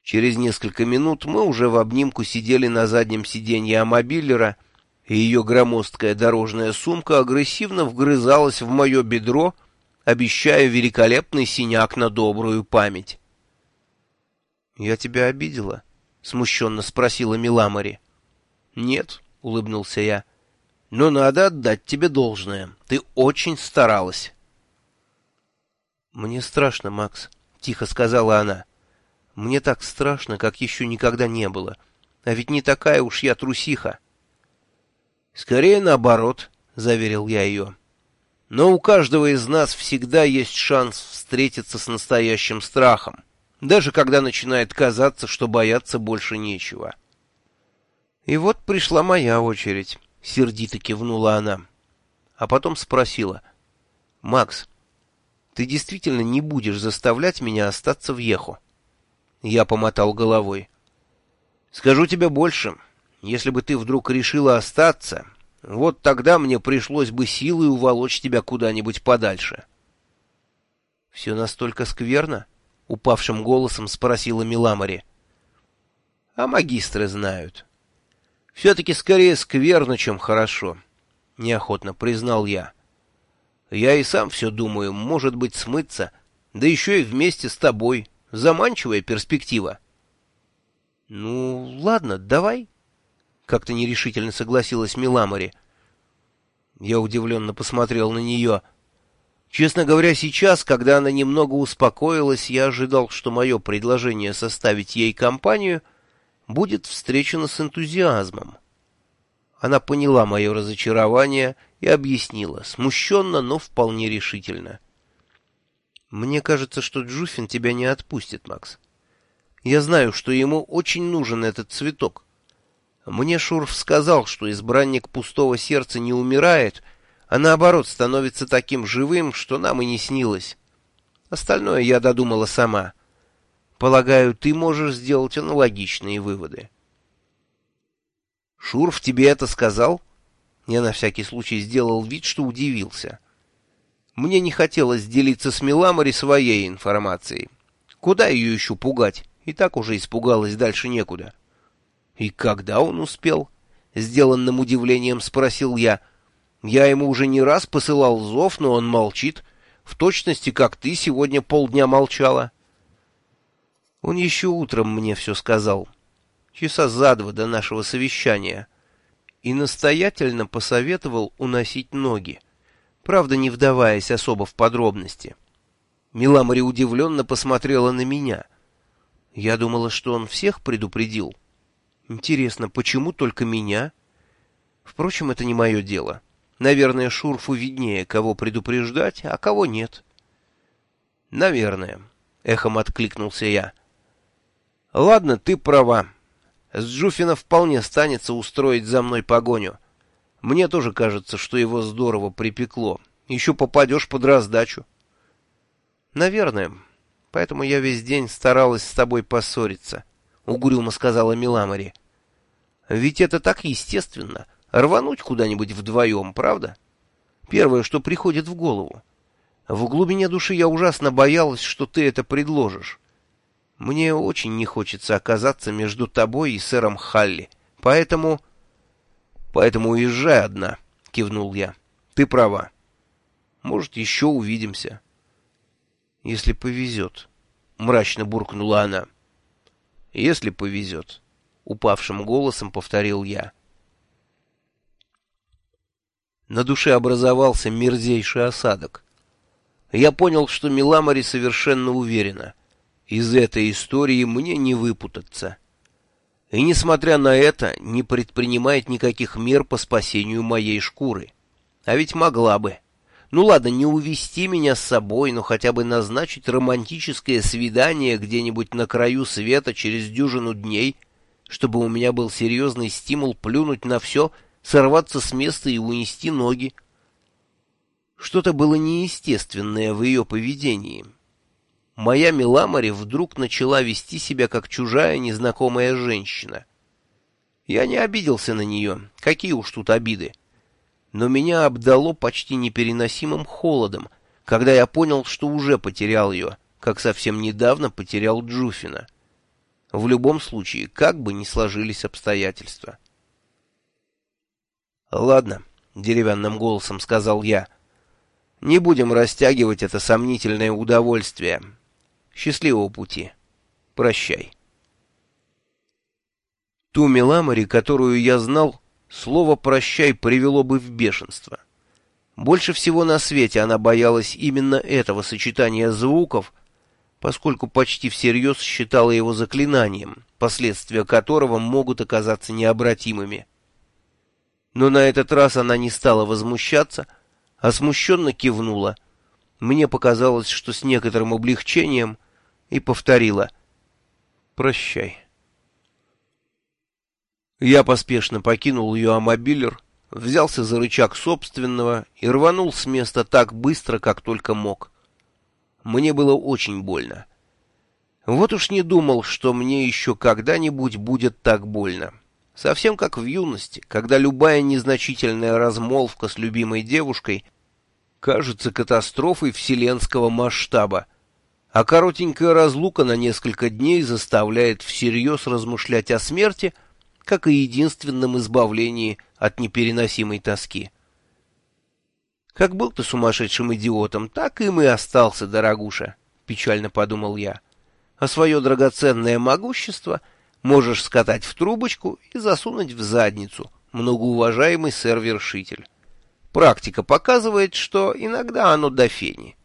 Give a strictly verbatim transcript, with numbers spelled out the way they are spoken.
Через несколько минут мы уже в обнимку сидели на заднем сиденье амобилера, и ее громоздкая дорожная сумка агрессивно вгрызалась в мое бедро, обещая великолепный синяк на добрую память. «Я тебя обидела?» — смущенно спросила Миламари. «Нет», — улыбнулся я, — «но надо отдать тебе должное. Ты очень старалась». «Мне страшно, Макс», — тихо сказала она. «Мне так страшно, как еще никогда не было. А ведь не такая уж я трусиха». «Скорее наоборот», — заверил я ее. «Но у каждого из нас всегда есть шанс встретиться с настоящим страхом, даже когда начинает казаться, что бояться больше нечего». «И вот пришла моя очередь», — сердито кивнула она. А потом спросила: «Макс, ты действительно не будешь заставлять меня остаться в Ехо?» Я помотал головой. «Скажу тебе больше. Если бы ты вдруг решила остаться, вот тогда мне пришлось бы силой уволочь тебя куда-нибудь подальше». «Все настолько скверно?» — упавшим голосом спросила Миламари. «А магистры знают. Все-таки скорее скверно, чем хорошо», — неохотно признал я. «Я и сам все думаю, может быть, смыться, да еще и вместе с тобой. Заманчивая перспектива». «Ну, ладно, давай», — как-то нерешительно согласилась Миламари. Я удивленно посмотрел на нее. Честно говоря, сейчас, когда она немного успокоилась, я ожидал, что мое предложение составить ей компанию будет встречено с энтузиазмом. Она поняла мое разочарование и объяснила, смущенно, но вполне решительно. «Мне кажется, что Джуфин тебя не отпустит, Макс. Я знаю, что ему очень нужен этот цветок. Мне Шурф сказал, что избранник пустого сердца не умирает, а наоборот становится таким живым, что нам и не снилось. Остальное я додумала сама. Полагаю, ты можешь сделать аналогичные выводы». «Шурф тебе это сказал?» Я на всякий случай сделал вид, что удивился. Мне не хотелось делиться с Миламари своей информацией. Куда ее еще пугать? И так уже испугалась, дальше некуда. «И когда он успел?» — сделанным удивлением спросил я. «Я ему уже не раз посылал зов, но он молчит, в точности, как ты сегодня полдня молчала». Он еще утром мне все сказал, часа за два до нашего совещания, и настоятельно посоветовал уносить ноги, правда, не вдаваясь особо в подробности. Миламари удивленно посмотрела на меня. Я думала, что он всех предупредил. Интересно, почему только меня? Впрочем, это не мое дело. Наверное, Шурфу виднее, кого предупреждать, а кого нет. «Наверное», — эхом откликнулся я. «Ладно, ты права. С Джуфина вполне станется устроить за мной погоню. Мне тоже кажется, что его здорово припекло. Еще попадешь под раздачу». «Наверное. Поэтому я весь день старалась с тобой поссориться», — угрюмо сказала Миламари. «Ведь это так естественно — рвануть куда-нибудь вдвоем, правда? Первое, что приходит в голову. В глубине души я ужасно боялась, что ты это предложишь. Мне очень не хочется оказаться между тобой и сэром Халли, поэтому...» «Поэтому уезжай одна», — кивнул я. «Ты права. Может, еще увидимся». «Если повезет», — мрачно буркнула она. «Если повезет», — упавшим голосом повторил я. На душе образовался мерзейший осадок. Я понял, что Миламари совершенно уверена. Из этой истории мне не выпутаться. И, несмотря на это, не предпринимает никаких мер по спасению моей шкуры. А ведь могла бы. Ну ладно, не увести меня с собой, но хотя бы назначить романтическое свидание где-нибудь на краю света через дюжину дней, чтобы у меня был серьезный стимул плюнуть на все, сорваться с места и унести ноги. Что-то было неестественное в ее поведении. Моя Миламари вдруг начала вести себя как чужая незнакомая женщина. Я не обиделся на нее, какие уж тут обиды. Но меня обдало почти непереносимым холодом, когда я понял, что уже потерял ее, как совсем недавно потерял Джуфина. В любом случае, как бы ни сложились обстоятельства. «Ладно», — деревянным голосом сказал я, — «не будем растягивать это сомнительное удовольствие. Счастливого пути. Прощай». Ту Миламари, которую я знал, слово «прощай» привело бы в бешенство. Больше всего на свете она боялась именно этого сочетания звуков, поскольку почти всерьез считала его заклинанием, последствия которого могут оказаться необратимыми. Но на этот раз она не стала возмущаться, а смущенно кивнула. Мне показалось, что с некоторым облегчением, и повторила «Прощай». Я поспешно покинул ее амобилер, взялся за рычаг собственного и рванул с места так быстро, как только мог. Мне было очень больно. Вот уж не думал, что мне еще когда-нибудь будет так больно. Совсем как в юности, когда любая незначительная размолвка с любимой девушкой кажется катастрофой вселенского масштаба, а коротенькая разлука на несколько дней заставляет всерьез размышлять о смерти, как о единственном избавлении от непереносимой тоски. «Как был ты сумасшедшим идиотом, так им и остался, дорогуша», — печально подумал я. «А свое драгоценное могущество можешь скатать в трубочку и засунуть в задницу, многоуважаемый сэр-вершитель. Практика показывает, что иногда оно до фени».